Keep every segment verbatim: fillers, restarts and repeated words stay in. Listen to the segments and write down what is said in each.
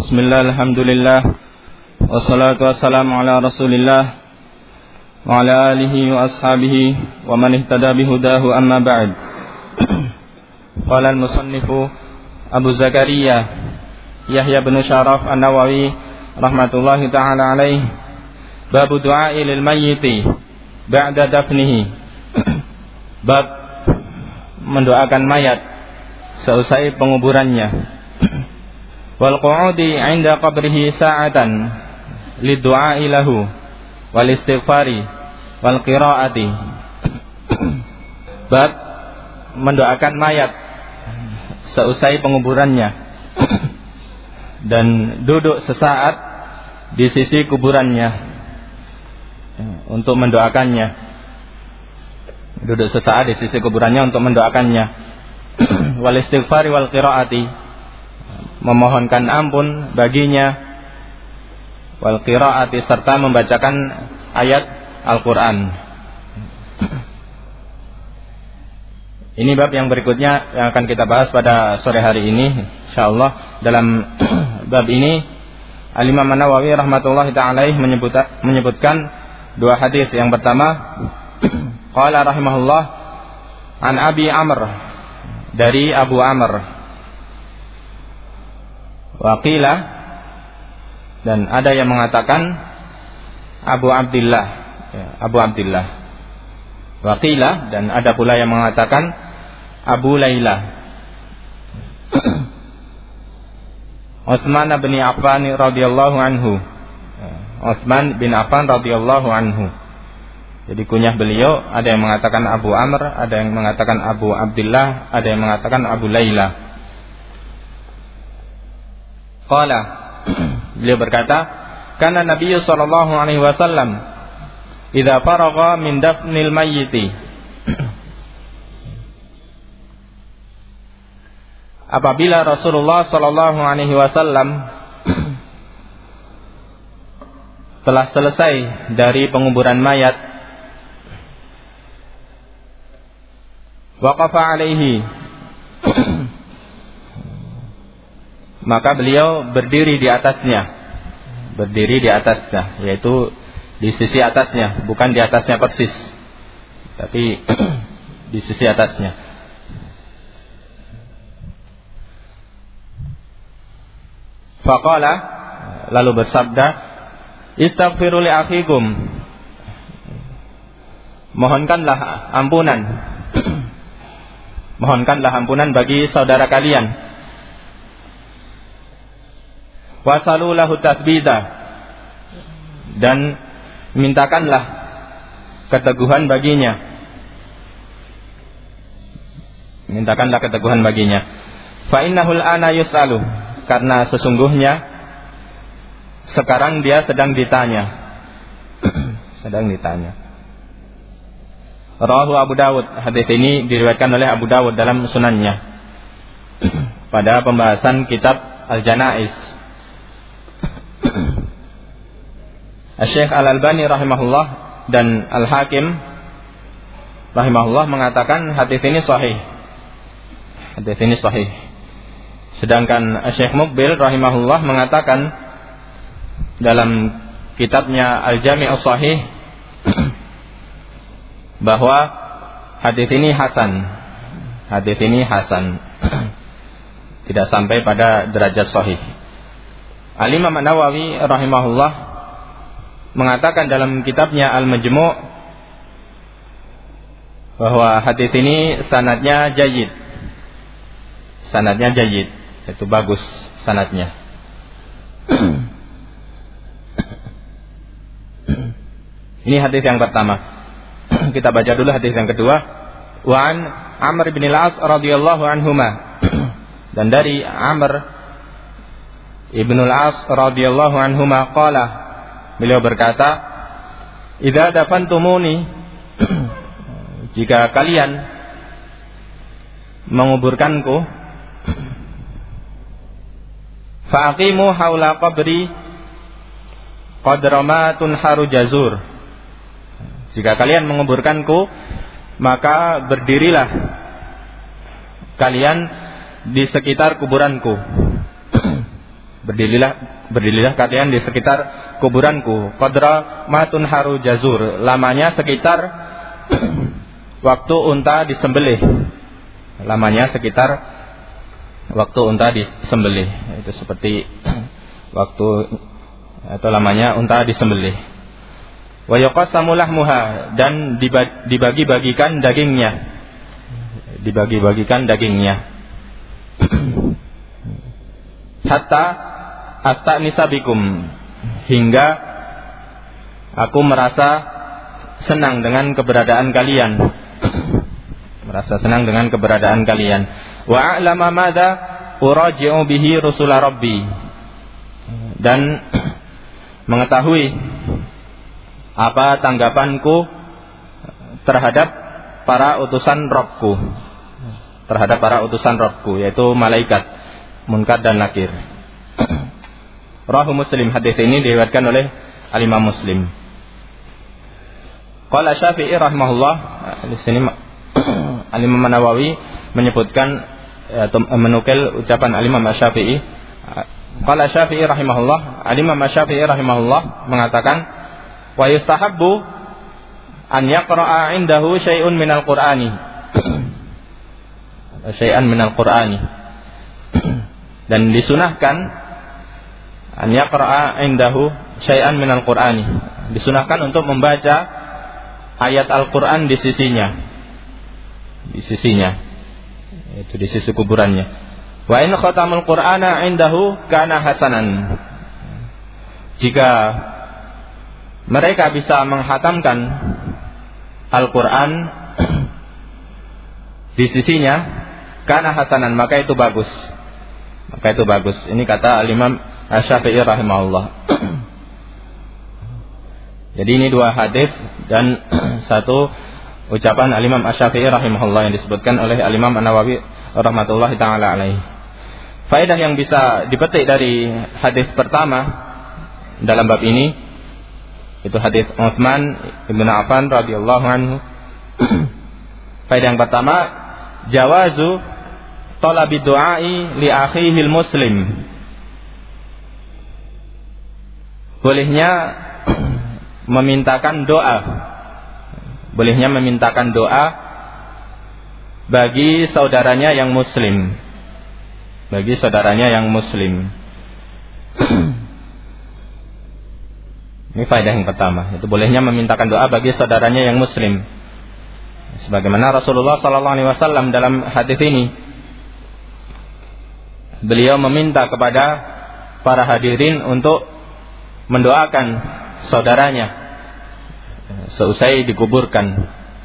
Bismillah, alhamdulillah, wassalatu wassalamu ala rasulillah wa ala alihi wa ashabihi wa man ihtada bihudahu, amma ba'd. Qala al-musannifu Abu Zakaria Yahya bin Syaraf An-Nawawi rahmatullahi ta'ala alaih, babu du'ai lil mayyiti ba'da dafnihi. Bab mendoakan mayat seusai penguburannya. Wal qu'udi 'inda qabrihi sa'atan lidu'ai lahu wal istighfari wal qira'ati. Bab mendoakan mayat seusai penguburannya dan duduk sesaat di sisi kuburannya untuk mendoakannya. Duduk sesaat di sisi kuburannya untuk mendoakannya. Wal istighfari wal qira'ati, memohonkan ampun baginya, wal qiraati, serta membacakan ayat Al-Quran. Ini bab yang berikutnya yang akan kita bahas pada sore hari ini, insyaallah. Dalam bab ini Al-Imam An-Nawawi rahmatullahi ta'ala menyebut, menyebutkan dua hadis. Yang pertama, qala rahimahullah an Abi Amr, dari Abu Amr. Waqila, dan ada yang mengatakan Abu Abdillah, ya, Abu Abdillah. Waqila, dan ada pula yang mengatakan Abu Laila. Utsman bin Affan radhiyallahu anhu. Utsman bin Affan radhiyallahu anhu. Jadi kunyah beliau ada yang mengatakan Abu Amr, ada yang mengatakan Abu Abdillah, ada yang mengatakan Abu Laila. Qala, beliau berkata, kana Nabi sallallahu alaihi wasallam idza faragha min dafnil mayyiti, apabila Rasulullah sallallahu alaihi wasallam telah selesai dari penguburan mayat, waqafa alaihi, maka beliau berdiri di atasnya, berdiri di atasnya, yaitu di sisi atasnya, bukan di atasnya persis, tapi di sisi atasnya. Faqala, lalu bersabda, istaghfiru li akhikum, mohonkanlah ampunan, mohonkanlah ampunan bagi saudara kalian. Wasalu lahu tathbita, dan mintakanlah keteguhan baginya, mintakanlah keteguhan baginya. Fa innahul ana yus'alu, karena sesungguhnya sekarang dia sedang ditanya, sedang ditanya. Rawahu Abu Dawud, hadis ini diriwayatkan oleh Abu Dawud dalam sunannya pada pembahasan kitab Al-Janaiz. Syekh Al-Albani rahimahullah dan Al-Hakim rahimahullah mengatakan hadis ini sahih. Hadis ini sahih. Sedangkan Syekh Muqbil rahimahullah mengatakan dalam kitabnya Al-Jami' As-Sahih bahwa hadis ini hasan. Hadis ini hasan. Tidak sampai pada derajat sahih. Al-Imam An-Nawawi rahimahullah mengatakan dalam kitabnya Al-Majmu' bahwa hadis ini sanadnya jayyid. Sanadnya jayyid, itu bagus sanadnya. Ini hadis yang pertama. Kita baca dulu hadis yang kedua. Wa an Amr bin al-As radhiyallahu anhuma, dan dari Amr ibn al-As radhiyallahu anhuma qala, beliau berkata, idza dafantumuni, jika kalian menguburkanku, fa'aqimu haula qabri qadramatun haru jazur, jika kalian menguburkanku, maka berdirilah kalian di sekitar kuburanku, berdirilah berdirilah kalian di sekitar kuburanku. Qadra matun haru jazur, lamanya sekitar waktu unta disembelih. Lamanya sekitar waktu unta disembelih. Itu seperti waktu atau lamanya unta disembelih. Wa yuqassamu lahmuha, dan dibagi-bagikan dagingnya. Dibagi-bagikan dagingnya. Hatta astanisa bikum, hingga aku merasa senang dengan keberadaan kalian. Merasa senang dengan keberadaan kalian. Wa a'lama madza uraji'u bihi rusula rabbi, dan mengetahui apa tanggapanku terhadap para utusan Rabbku, terhadap para utusan Rabbku, yaitu malaikat Munkar dan Nakir. Rawahu Muslim, hadis ini diriwayatkan oleh Al-Imam Muslim. Qala Syafi'i rahimahullah, di sini Al-Imam Nawawi menyebutkan atau menukil ucapan Al-Imam Syafi'i. Qala Syafi'i rahimahullah, Al-Imam Syafi'i rahimahullah mengatakan, wa yustahabbu an yaqra'a 'indahu syai'un minal Qur'ani. Syai'an minal Qur'ani. Dan disunahkan an yaqra'a 'indahu syai'an minal Qur'ani. Disunahkan untuk membaca ayat Al-Qur'an di sisinya. Di sisinya. Itu di sisi kuburannya. Wa in khatamul Qur'ana 'indahu kana hasanan. Jika mereka bisa menghatamkan Al-Quran di sisinya, kana hasanan, maka itu bagus. Maka itu bagus. Ini kata Al-Imam Asy-Syafi'i rahimahullah. Jadi ini dua hadis dan satu ucapan Al-Imam Asy-Syafi'i rahimahullah yang disebutkan oleh Al-Imam An-Nawawi rahmatullahi ta'ala alaihi. Faedah yang bisa dipetik dari hadis pertama dalam bab ini, itu hadis Utsman bin Affan radhiyallahu anhu. Faedah yang pertama, jawazu talabi du'ai li akhihil muslim. Bolehnya memintakan doa. Bolehnya memintakan doa bagi saudaranya yang muslim. Bagi saudaranya yang muslim. Ini faedah yang pertama, itu bolehnya memintakan doa bagi saudaranya yang muslim. Sebagaimana Rasulullah sallallahu alaihi wasallam dalam hadis ini, beliau meminta kepada para hadirin untuk mendoakan saudaranya seusai dikuburkan.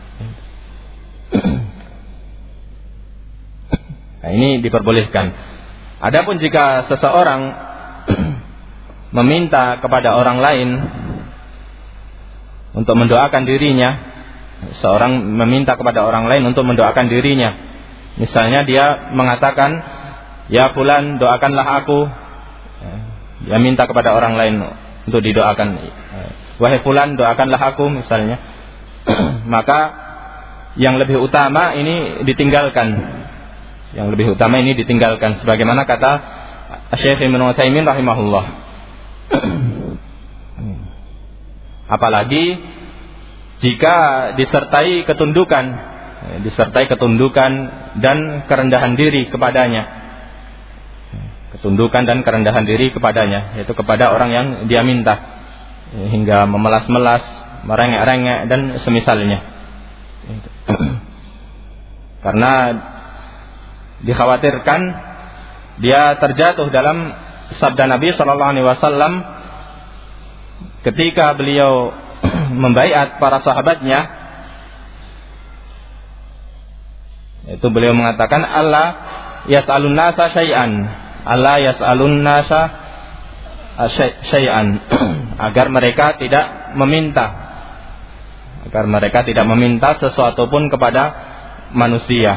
Nah, ini diperbolehkan. Adapun jika seseorang meminta kepada orang lain untuk mendoakan dirinya, seorang meminta kepada orang lain untuk mendoakan dirinya, misalnya dia mengatakan, ya fulan doakanlah aku, dia minta kepada orang lain untuk didoakan, wahai fulan doakanlah aku misalnya, maka yang lebih utama ini ditinggalkan, yang lebih utama ini ditinggalkan, sebagaimana kata Syekh Ibnu Utsaimin rahimahullah. Apalagi jika disertai ketundukan, disertai ketundukan dan kerendahan diri kepadanya, ketundukan dan kerendahan diri kepadanya, yaitu kepada orang yang dia minta, hingga memelas-melas, merengek-rengek dan semisalnya. Karena dikhawatirkan dia terjatuh dalam sabda Nabi sallallahu alaihi wasallam ketika beliau membaiat para sahabatnya, itu beliau mengatakan, Allah yas'alun nasa syai'an, Allah yas'alun nasa syai'an, agar mereka tidak meminta, agar mereka tidak meminta sesuatu pun kepada manusia,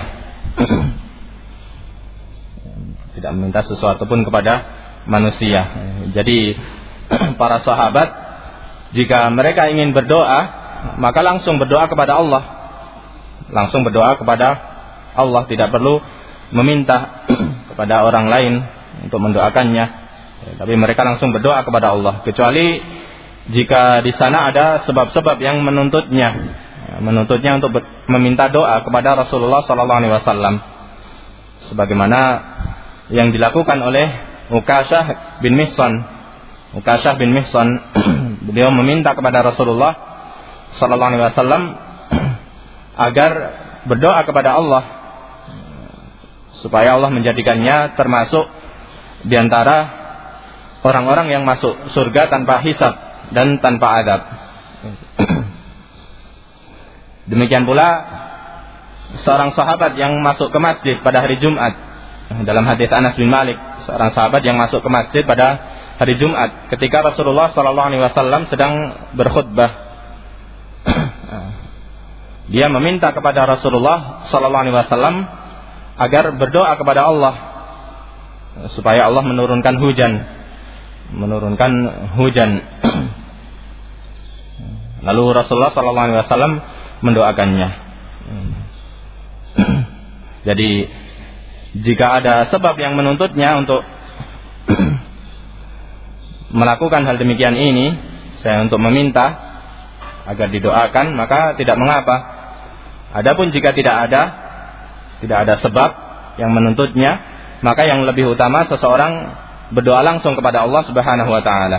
tidak meminta sesuatu pun kepada manusia. Jadi para sahabat jika mereka ingin berdoa, maka langsung berdoa kepada Allah, langsung berdoa kepada Allah, tidak perlu meminta kepada orang lain untuk mendoakannya. Tapi mereka langsung berdoa kepada Allah, kecuali jika di sana ada sebab-sebab yang menuntutnya, menuntutnya untuk meminta doa kepada Rasulullah sallallahu alaihi wasallam, sebagaimana yang dilakukan oleh Ukasyah bin Mihsan. Ukasyah bin Mihsan beliau meminta kepada Rasulullah sallallahu alaihi wasallam agar berdoa kepada Allah supaya Allah menjadikannya termasuk di antara orang-orang yang masuk surga tanpa hisab dan tanpa adab. Demikian pula seorang sahabat yang masuk ke masjid pada hari Jumat. Dalam hadis Anas bin Malik, seorang sahabat yang masuk ke masjid pada hari Jumat ketika Rasulullah sallallahu alaihi wasallam sedang berkhutbah. Dia meminta kepada Rasulullah sallallahu alaihi wasallam agar berdoa kepada Allah supaya Allah menurunkan hujan. menurunkan hujan. Lalu Rasulullah sallallahu alaihi wasallam mendoakannya. Jadi jika ada sebab yang menuntutnya untuk melakukan hal demikian ini, saya untuk meminta agar didoakan, maka tidak mengapa. Adapun jika tidak ada tidak ada sebab yang menuntutnya, maka yang lebih utama seseorang berdoa langsung kepada Allah Subhanahu wa taala.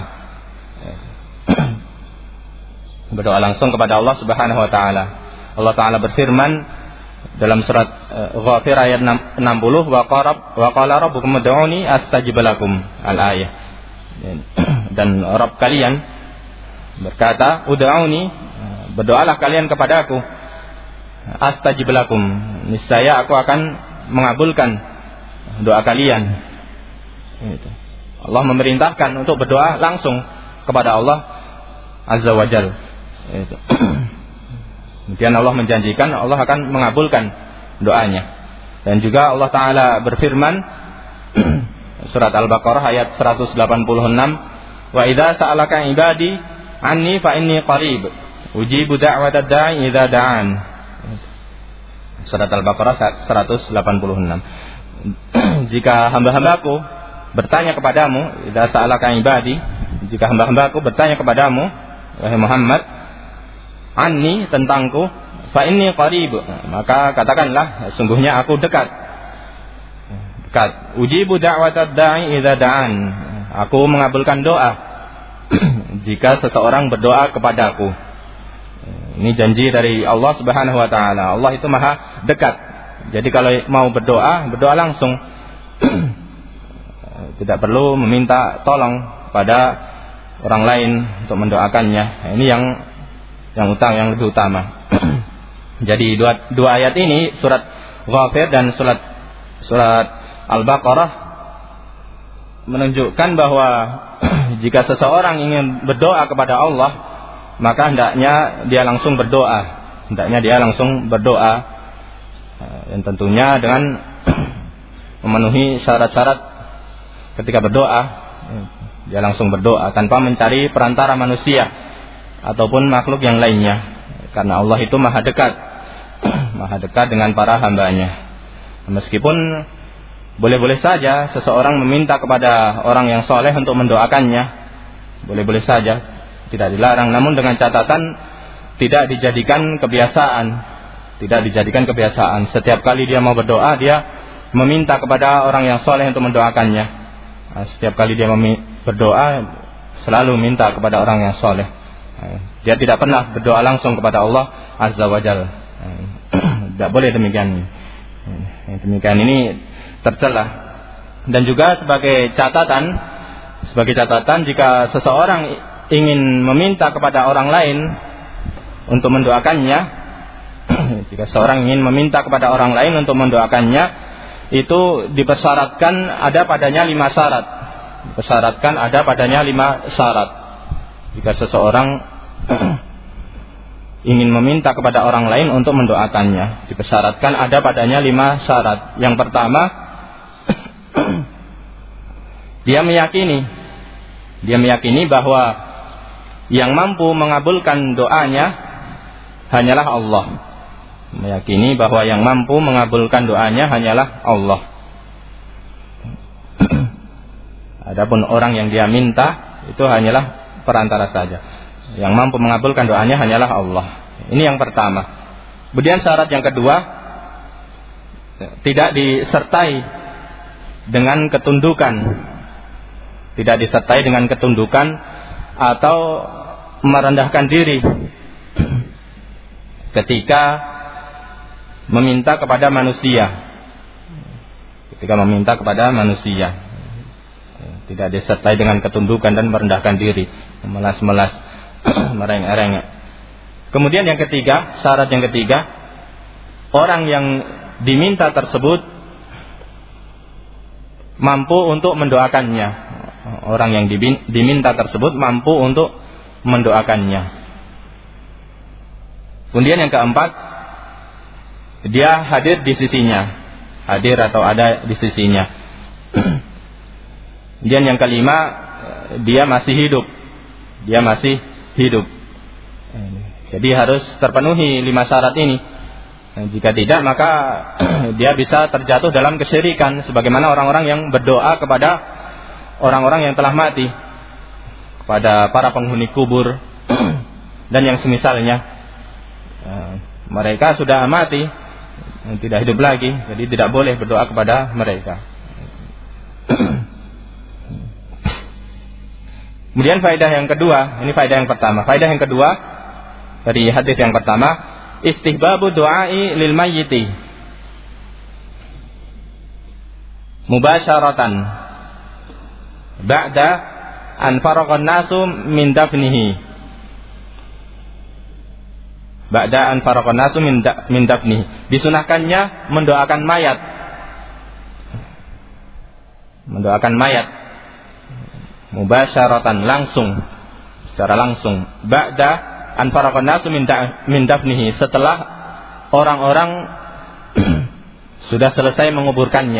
Berdoa langsung kepada Allah Subhanahu wa taala. Allah taala berfirman dalam surat uh, Ghafir ayat enam puluh, wa qarab wa qala rabbukum ud'uni astajib lakum, al-ayah. Dan Rabb kalian berkata, ud'uni, berdoalah kalian kepadaku, astajib lakum, niscaya aku akan mengabulkan doa kalian. Itu. Allah memerintahkan untuk berdoa langsung kepada Allah Azza wa Jalla. Itu. Kemudian Allah menjanjikan Allah akan mengabulkan doanya. Dan juga Allah Ta'ala berfirman surat Al-Baqarah ayat seratus delapan puluh enam, wa idza sa'alaka ibadi anni fa inni qarib ujibu da'watad da'i idza da'an. Surat Al-Baqarah seratus delapan puluh enam. Jika hamba-hambaku bertanya kepadamu, idza sa'alaka ibadi, jika hamba-hambaku bertanya kepadamu wahai Muhammad, anni, tentangku, fa inni qarib, maka katakanlah sungguhnya aku dekat. Dekat. Ujibu da'watad da'i idza da'an, aku mengabulkan doa jika seseorang berdoa kepadaku. Ini janji dari Allah Subhanahu wa taala. Allah itu Maha dekat. Jadi kalau mau berdoa, berdoa langsung. Tidak perlu meminta tolong pada orang lain untuk mendoakannya. Ini yang yang utang yang lebih utama. Jadi dua, dua ayat ini, surat Ghafir dan surat surat Al-Baqarah, menunjukkan bahwa jika seseorang ingin berdoa kepada Allah, maka hendaknya dia langsung berdoa. Hendaknya dia langsung berdoa, dan tentunya dengan memenuhi syarat-syarat. Ketika berdoa, dia langsung berdoa tanpa mencari perantara manusia ataupun makhluk yang lainnya, karena Allah itu Maha dekat, Maha dekat dengan para hambanya. Meskipun boleh-boleh saja seseorang meminta kepada orang yang soleh untuk mendoakannya, boleh-boleh saja, tidak dilarang, namun dengan catatan tidak dijadikan kebiasaan, tidak dijadikan kebiasaan. Setiap kali dia mau berdoa, dia meminta kepada orang yang soleh untuk mendoakannya. Setiap kali dia berdoa selalu minta kepada orang yang soleh. Dia tidak pernah berdoa langsung kepada Allah Azza wa Jalla. Tidak boleh demikian. Demikian ini tercela. Dan juga sebagai catatan, sebagai catatan jika seseorang ingin meminta kepada orang lain untuk mendoakannya, jika seorang ingin meminta kepada orang lain untuk mendoakannya, itu dipersyaratkan ada padanya lima syarat. Dipersyaratkan ada padanya lima syarat. Jika seseorang ingin meminta kepada orang lain untuk mendoakannya, dipersyaratkan ada padanya lima syarat. Yang pertama, dia meyakini, dia meyakini bahwa yang mampu mengabulkan doanya hanyalah Allah. Meyakini bahwa yang mampu mengabulkan doanya hanyalah Allah. Adapun orang yang dia minta itu hanyalah perantara saja. Yang mampu mengabulkan doanya hanyalah Allah. Ini yang pertama. Kemudian syarat yang kedua, tidak disertai dengan ketundukan. Tidak disertai dengan ketundukan atau merendahkan diri ketika meminta kepada manusia. Ketika meminta kepada manusia, tidak disertai dengan ketundukan dan merendahkan diri, melas-melas, mereng-ereng. Kemudian yang ketiga, syarat yang ketiga, orang yang diminta tersebut mampu untuk mendoakannya. Orang yang diminta tersebut mampu untuk mendoakannya. Kemudian yang keempat, dia hadir di sisinya. Hadir atau ada di sisinya. Dan yang kelima, dia masih hidup. Dia masih hidup. Jadi harus terpenuhi lima syarat ini. Jika tidak, maka dia bisa terjatuh dalam kesyirikan, sebagaimana orang-orang yang berdoa kepada orang-orang yang telah mati, kepada para penghuni kubur dan yang semisalnya. Mereka sudah mati, tidak hidup lagi, jadi tidak boleh berdoa kepada mereka. Kemudian faedah yang kedua, ini faedah yang pertama. Faedah yang kedua dari hadis yang pertama, istihbabu du'ai lil mayyiti mubasyaratan ba'da an faraghan nasu min dafnihi. Ba'da an faraghan nasu min dafnihi. Disunahkannya mendoakan mayat. Mendoakan mayat mubasyaratan, langsung, secara langsung. Ba'da an faraghan nasu min dafnihi, setelah orang-orang sudah selesai menguburkannya.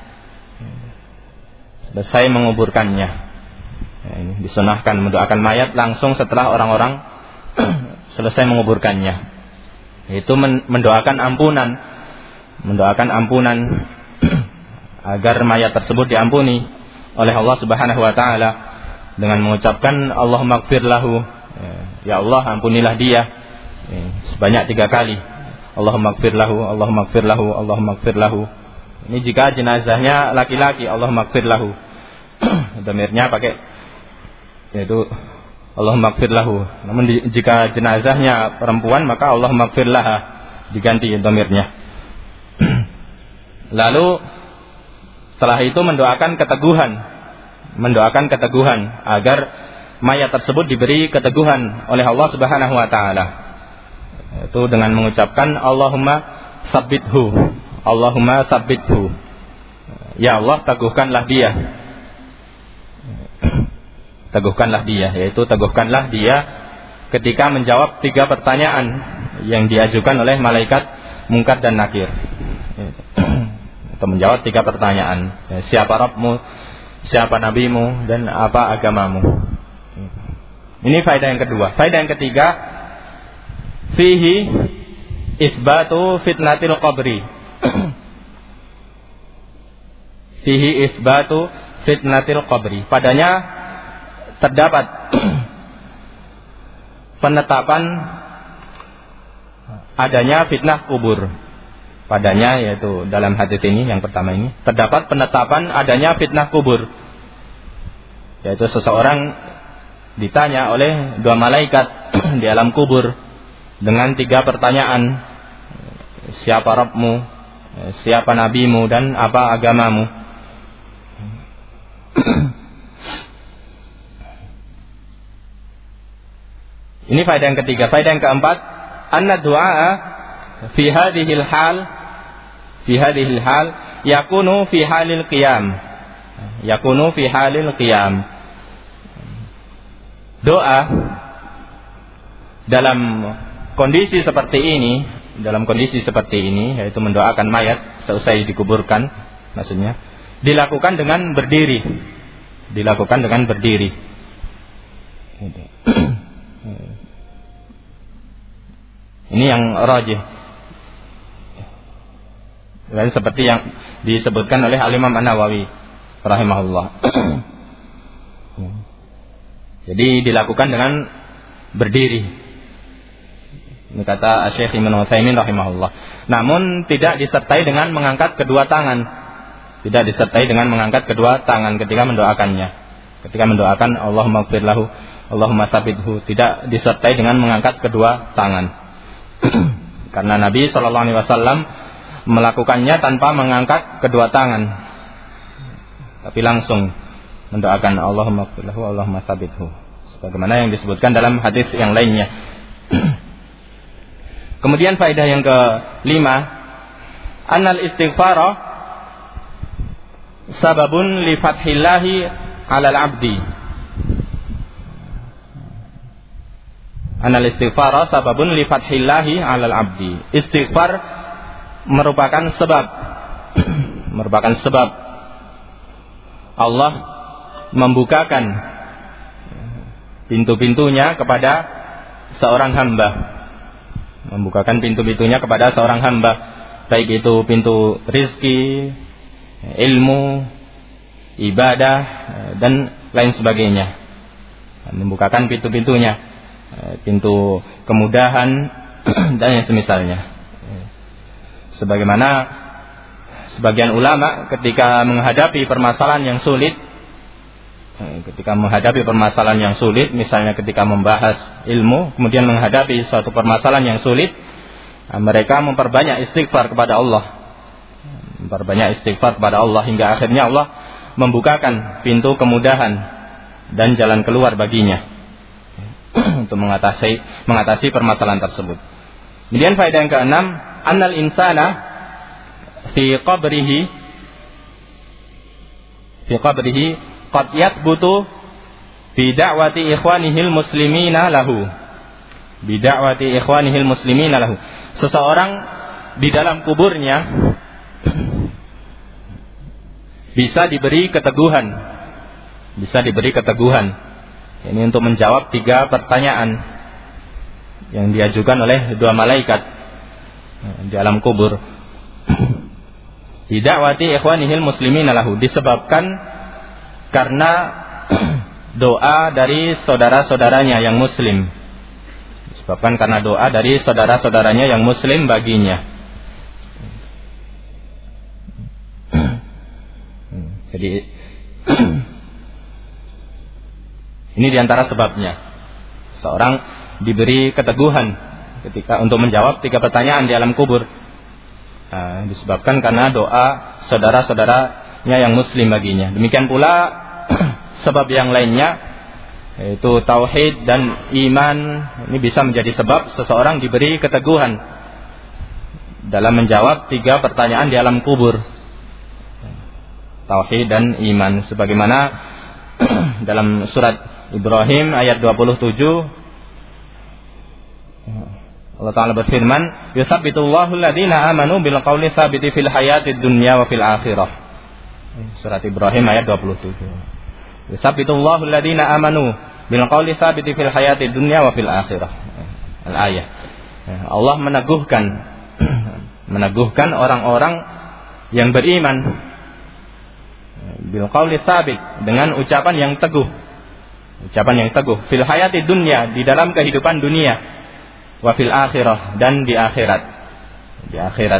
Selesai menguburkannya. Ini disunahkan mendoakan mayat langsung setelah orang-orang selesai menguburkannya. Itu mendoakan ampunan, mendoakan ampunan agar mayat tersebut diampuni oleh Allah Subhanahu wa taala dengan mengucapkan Allahumma ighfir lahu, ya Allah ampunilah dia, sebanyak tiga kali. Allahumma ighfir lahu, Allahumma ighfir lahu, Allahumma ighfir lahu. Ini jika jenazahnya laki-laki, Allahumma ighfir lahu. Dhamirnya pakai yaitu Allahumma ighfir lahu. Namun di, jika jenazahnya perempuan, maka Allahumma ighfir laha, diganti dhamirnya. Lalu setelah itu mendoakan keteguhan, mendoakan keteguhan agar mayat tersebut diberi keteguhan oleh Allah Subhanahu wa taala. Itu dengan mengucapkan Allahumma tsabbithu, Allahumma tsabbithu. Ya Allah, teguhkanlah dia. Teguhkanlah dia, yaitu teguhkanlah dia ketika menjawab tiga pertanyaan yang diajukan oleh malaikat Munkar dan Nakir. Atau menjawab tiga pertanyaan, siapa Rabbmu, siapa nabimu, dan apa agamamu. Ini faedah yang kedua. Faedah yang ketiga, fihi isbatu fitnatil qabri. Fihi isbatu fitnatil qabri. Padanya terdapat penetapan adanya fitnah kubur. Padanya, yaitu dalam hadis ini yang pertama ini terdapat penetapan adanya fitnah kubur, yaitu seseorang ditanya oleh dua malaikat di alam kubur dengan tiga pertanyaan, siapa Rabbmu, siapa nabimu, dan apa agamamu. Ini faedah yang ketiga. Faedah yang keempat, anna du'a fi hadhil hal fi hadhil hal yakunu fi halil qiyam. Yakunu fi halil qiyam. Doa dalam kondisi seperti ini, dalam kondisi seperti ini, yaitu mendoakan mayat seusai dikuburkan, maksudnya dilakukan dengan berdiri. Dilakukan dengan berdiri. Ini yang rajih. Dan seperti yang disebutkan oleh Al-Imam An-Nawawi rahimahullah. Jadi dilakukan dengan berdiri. Ini kata Syekh Ibnu Utsaimin rahimahullah. Namun tidak disertai dengan mengangkat kedua tangan. Tidak disertai dengan mengangkat kedua tangan ketika mendoakannya. Ketika mendoakan Allahumma ighfir lahu, Allahumma tsabithu, tidak disertai dengan mengangkat kedua tangan. Karena Nabi sallallahu alaihi wasallam melakukannya tanpa mengangkat kedua tangan, tapi langsung mendoakan Allahumma ighfir lahu, Allahumma tsabithu, sebagaimana yang disebutkan dalam hadis yang lainnya. Kemudian faedah yang kelima, annal istighfara sababun li fathillahi 'alal 'abdi. Annal istighfara sababun li fathillahi 'alal 'abdi. Istighfar merupakan sebab merupakan sebab Allah membukakan pintu-pintunya kepada seorang hamba. Membukakan pintu-pintunya kepada seorang hamba, baik itu pintu rizki, ilmu, ibadah, dan lain sebagainya. Membukakan pintu-pintunya, pintu kemudahan dan yang semisalnya. Sebagaimana sebagian ulama ketika menghadapi permasalahan yang sulit, ketika menghadapi permasalahan yang sulit, misalnya ketika membahas ilmu, kemudian menghadapi suatu permasalahan yang sulit, mereka memperbanyak istighfar kepada Allah, memperbanyak istighfar kepada Allah hingga akhirnya Allah membukakan pintu kemudahan dan jalan keluar baginya untuk mengatasi mengatasi permasalahan tersebut. Kemudian faedah yang keenam, annal insana fi qabrihi fi qabrihi qad yathbutu bi da'wati ikhwanihil muslimina lahu. Bi da'wati ikhwanihil muslimina lahu. Seseorang di dalam kuburnya bisa diberi keteguhan. Bisa diberi keteguhan. Ini untuk menjawab tiga pertanyaan yang diajukan oleh dua malaikat di alam kubur. Bi da'wati ikhwanihil muslimina lahu, disebabkan karena doa dari saudara-saudaranya yang muslim. Disebabkan karena doa dari saudara-saudaranya yang muslim baginya. Jadi ini diantara sebabnya seorang diberi keteguhan ketika untuk menjawab tiga pertanyaan di alam kubur. Nah, disebabkan karena doa saudara-saudaranya yang muslim baginya. Demikian pula sebab yang lainnya, yaitu tauhid dan iman, ini bisa menjadi sebab seseorang diberi keteguhan dalam menjawab tiga pertanyaan di alam kubur. Tauhid dan iman, sebagaimana dalam surat Ibrahim ayat dua puluh tujuh, Allah Ta'ala berfirman, yutsabbitullahu alladhina amanu bil qawli tsabiti fil hayatid dunya wa fil akhirah. Surat Ibrahim ayat dua puluh tujuh. Yutsabbitullahu alladhina amanu bil qawli tsabiti fil hayatid dunya wa fil akhirah. Al-ayah. Allah meneguhkan meneguhkan orang-orang yang beriman bil qawli tsabit, dengan ucapan yang teguh. Ucapan yang teguh fil hayatid dunya, di dalam kehidupan dunia, wa fil akhirah, dan di akhirat. Di akhirat.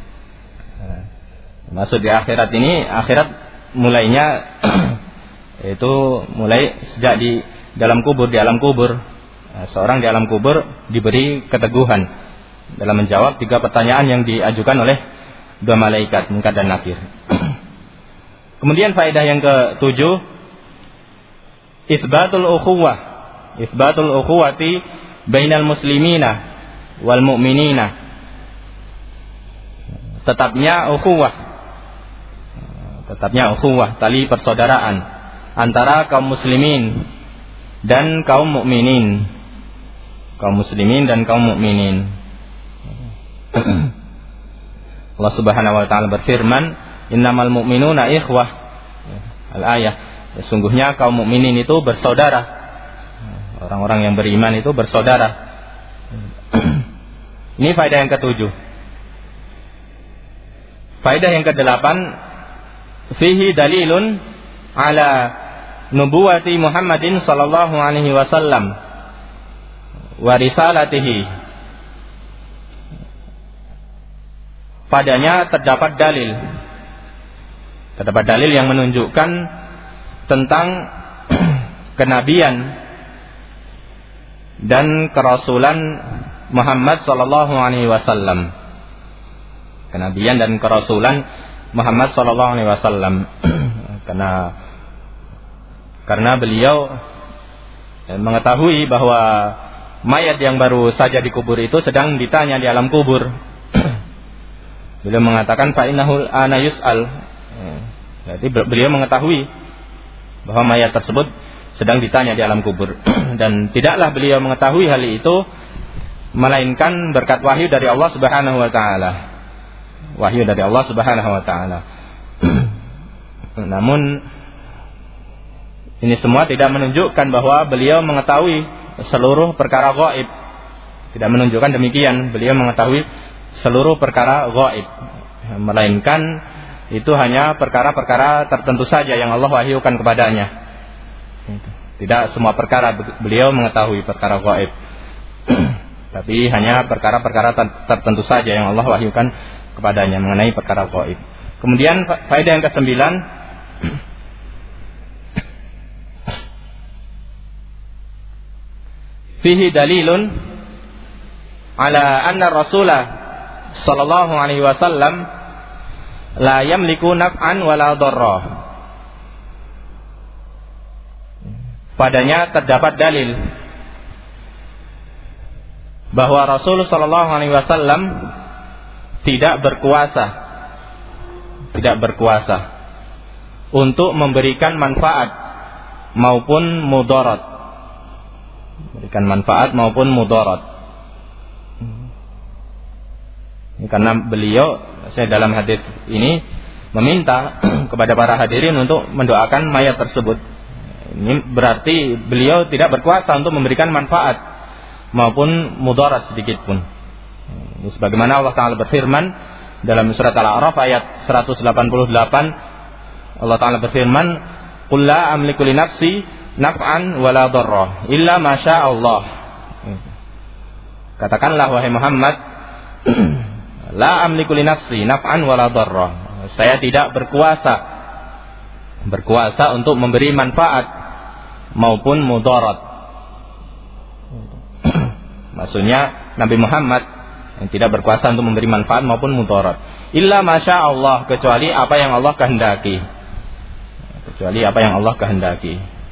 Maksud di akhirat ini, akhirat mulainya itu mulai sejak di dalam kubur, di alam kubur. Seorang di alam kubur diberi keteguhan dalam menjawab tiga pertanyaan yang diajukan oleh dua malaikat, Munkar dan Nakir. Kemudian faedah yang ketujuh, itsbatul ukhuwah, itsbatul ukhuwati bainal muslimina wal mu'minina. Tetapnya ukhuwah, tetapnya ukhuwah, tali persaudaraan antara kaum muslimin dan kaum mukminin, kaum muslimin dan kaum mukminin. Allah Subhanahu wa taala berfirman, innamal mu'minuna ikhwah. Al-ayah, sesungguhnya kaum mukminin itu bersaudara. Orang-orang yang beriman itu bersaudara. Ini faedah yang ketujuh. Faedah yang kedelapan, fihi dalilun ala nubuwati Muhammadin sallallahu alaihi wasallam wa risalatihi. Padanya terdapat dalil terdapat dalil yang menunjukkan tentang kenabian dan kerasulan Muhammad sallallahu alaihi wasallam. Kenabian dan kerasulan Muhammad sallallahu alaihi wasallam. Karena karena beliau mengetahui bahwa mayat yang baru saja dikubur itu sedang ditanya di alam kubur. Beliau mengatakan fa innahu ana yus'al. Jadi beliau mengetahui bahwa mayat tersebut sedang ditanya di alam kubur. Dan tidaklah beliau mengetahui hal itu melainkan berkat wahyu dari Allah Subhanahu wa taala. Wahyu dari Allah Subhanahu wa taala. Namun ini semua tidak menunjukkan bahwa beliau mengetahui seluruh perkara gaib. Tidak menunjukkan demikian. Beliau mengetahui seluruh perkara gaib, melainkan itu hanya perkara-perkara tertentu saja yang Allah wahyukan kepadanya. Tidak semua perkara beliau mengetahui perkara gaib. Tapi hanya perkara-perkara tertentu saja yang Allah wahyukan kepadanya mengenai perkara gaib. Kemudian faedah yang kesembilan, fihi dalilun ala anna rasulah sallallahu alaihi wasallam la yamliku naf'an wala dharra. Padanya terdapat dalil bahwa Rasul sallallahu alaihi wasallam tidak berkuasa tidak berkuasa untuk memberikan manfaat maupun mudarat. Memberikan manfaat maupun mudarat. Karena beliau, saya dalam hadis ini meminta kepada para hadirin untuk mendoakan mayat tersebut. Ini berarti beliau tidak berkuasa untuk memberikan manfaat maupun mudarat sedikit pun. Ini sebagaimana Allah Ta'ala berfirman dalam surat Al-A'raf ayat seratus delapan puluh delapan, Allah Ta'ala berfirman, qul la amliku li nafsi naf'an wala dharra illa ma syaa Allah. Katakanlah wahai Muhammad, la amliku li nafsi naf'an wala dharra. Saya tidak berkuasa berkuasa untuk memberi manfaat maupun mudarat. Maksudnya Nabi Muhammad yang tidak berkuasa untuk memberi manfaat maupun mudarat. Illa masya Allah, kecuali apa yang Allah kehendaki. Kecuali apa yang Allah kehendaki.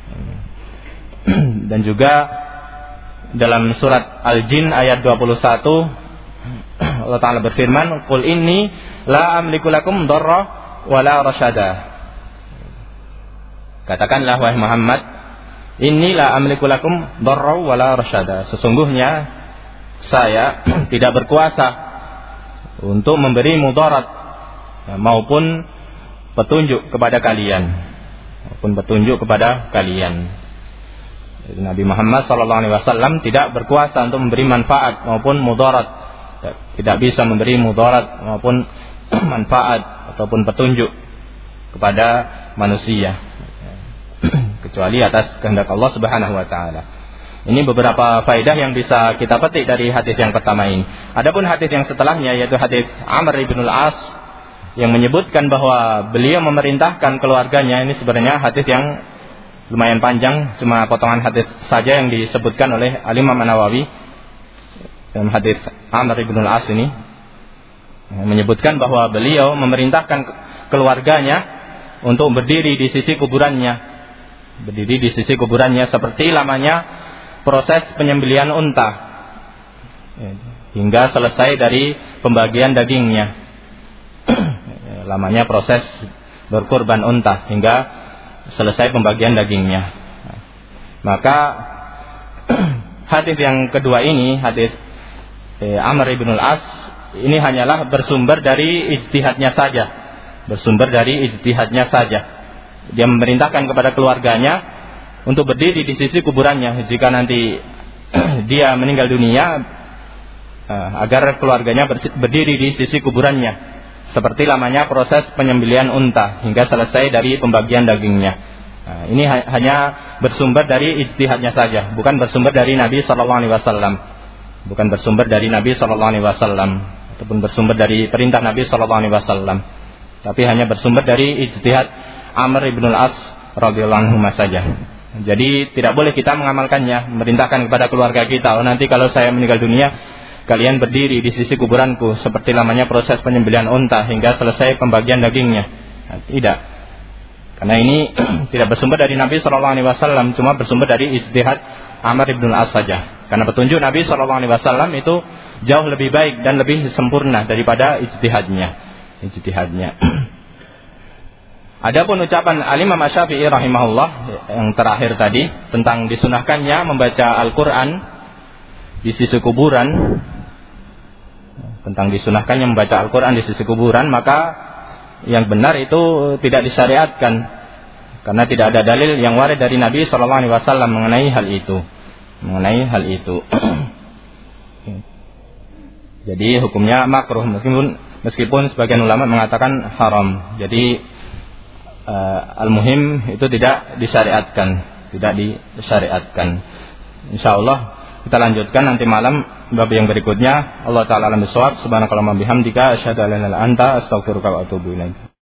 Dan juga dalam surat Al-Jin ayat dua puluh satu Allah Ta'ala berfirman, qul inni la amliku lakum dharra wala rasyada. Katakanlah wahai Muhammad, inni la amliku lakum dharra wala rasyada. Sesungguhnya saya tidak berkuasa untuk memberi mudarat maupun petunjuk kepada kalian, maupun petunjuk kepada kalian. Nabi Muhammad sallallahu alaihi wasallam tidak berkuasa untuk memberi manfaat maupun mudarat, tidak bisa memberi mudarat maupun manfaat ataupun petunjuk kepada manusia kecuali atas kehendak Allah Subhanahu wa taala. Ini beberapa faedah yang bisa kita petik dari hadis yang pertama ini. Adapun hadis yang setelahnya, yaitu hadis Amr ibn al-As yang menyebutkan bahwa beliau memerintahkan keluarganya, ini sebenarnya hadis yang lumayan panjang, cuma potongan hadis saja yang disebutkan oleh Al-Imam An-Nawawi dalam hadis Amr ibn al-As ini, menyebutkan bahwa beliau memerintahkan keluarganya untuk berdiri di sisi kuburannya, berdiri di sisi kuburannya seperti lamanya proses penyembelihan unta hingga selesai dari pembagian dagingnya. Lamanya proses berkurban unta hingga selesai pembagian dagingnya. Maka hadis yang kedua ini, hadis Amr ibn al-As, ini hanyalah bersumber dari ijtihadnya saja, bersumber dari ijtihadnya saja. Dia memerintahkan kepada keluarganya untuk berdiri di sisi kuburannya jika nanti dia meninggal dunia, agar keluarganya berdiri di sisi kuburannya seperti lamanya proses penyembelihan unta hingga selesai dari pembagian dagingnya. Nah, ini ha- hanya bersumber dari ijtihadnya saja, bukan bersumber dari Nabi Shallallahu Alaihi Wasallam, bukan bersumber dari Nabi Shallallahu Alaihi Wasallam, ataupun bersumber dari perintah Nabi Shallallahu Alaihi Wasallam, tapi hanya bersumber dari ijtihad Amr ibn al-As radhiyallahu anhu saja. Jadi tidak boleh kita mengamalkannya, memerintahkan kepada keluarga kita, oh nanti kalau saya meninggal dunia, kalian berdiri di sisi kuburanku seperti lamanya proses penyembelihan unta hingga selesai pembagian dagingnya. Nah, tidak. Karena ini tidak bersumber dari Nabi shallallahu alaihi wasallam, cuma bersumber dari ijtihad Amr ibn al-As saja. Karena petunjuk Nabi shallallahu alaihi wasallam itu jauh lebih baik dan lebih sempurna daripada ijtihadnya. Ijtihadnya. Adapun ucapan Al-Imam Asy-Syafi'i rahimahullah yang terakhir tadi tentang disunahkannya membaca Al-Quran di sisi kuburan, tentang disunahkannya membaca Al-Quran di sisi kuburan, maka yang benar itu tidak disyariatkan, karena tidak ada dalil yang warid dari Nabi shallallahu alaihi wasallam mengenai hal itu, mengenai hal itu. Jadi hukumnya makruh, meskipun meskipun sebagian ulama mengatakan haram. Jadi uh, al-muhim itu tidak disyariatkan, tidak disyariatkan. Insyaallah kita lanjutkan nanti malam bab yang berikutnya. Allah taala alam bisawab. Subhanakallahumma bihamdika asyhadu an la ilaha illa anta astaghfiruka wa atubu ilaik.